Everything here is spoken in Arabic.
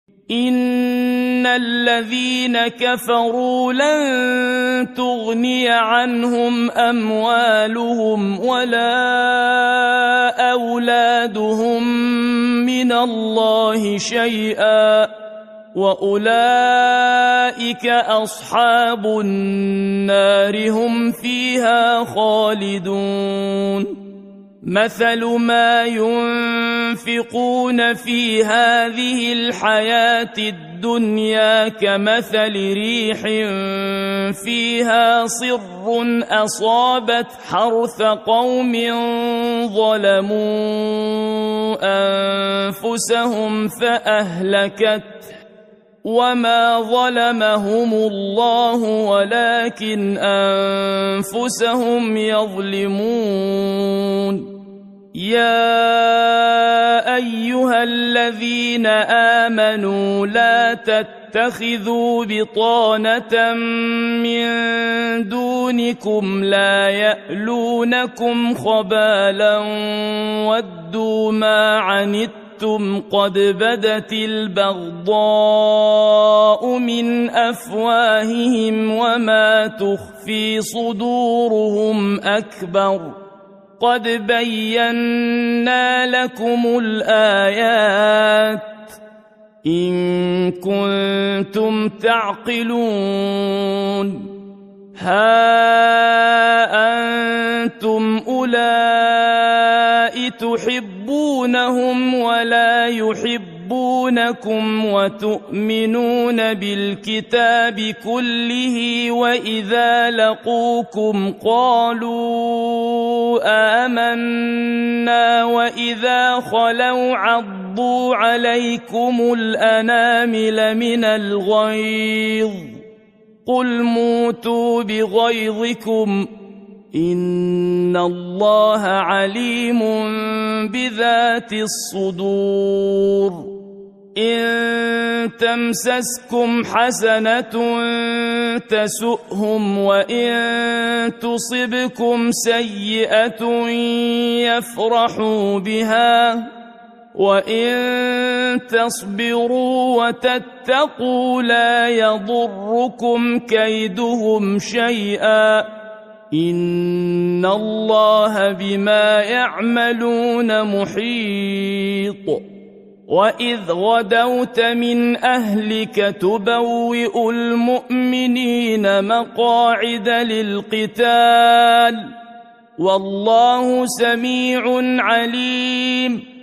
إن الذين كفروا لن تغني عنهم أموالهم ولا أولادهم من الله شيئا وأولئك أصحاب النار هم فيها خالدون مثل ما ينفقون في هذه الحياة الدنيا كمثل ريح فيها صر أصابت حرث قوم ظلموا أنفسهم فأهلكته وما ظلمهم الله ولكن أنفسهم يظلمون يا أيها الذين آمنوا لا تتخذوا بطانة من دونكم لا يألونكم خبالا ودوا ما عنتم قد بدت البغضاء من أفواههم وما تخفي صدورهم أكبر قد بينا لكم الآيات إن كنتم تعقلون ها أنتم أولئك تحبونهم ولا يحبونكم وتؤمنون بالكتاب كله وإذا لقوكم قالوا آمنا وإذا خلوا عضوا عليكم الأنامل من الغيظ قل موتوا بغيظكم إن الله عليم بذات الصدور إن تمسسكم حسنة تسؤهم وإن تصبكم سيئة يفرحوا بها وإن تصبروا وتتقوا لا يضركم كيدهم شيئا إن الله بما يعملون محيط وإذ غدوت من أهلك تبوئ المؤمنين مقاعد للقتال والله سميع عليم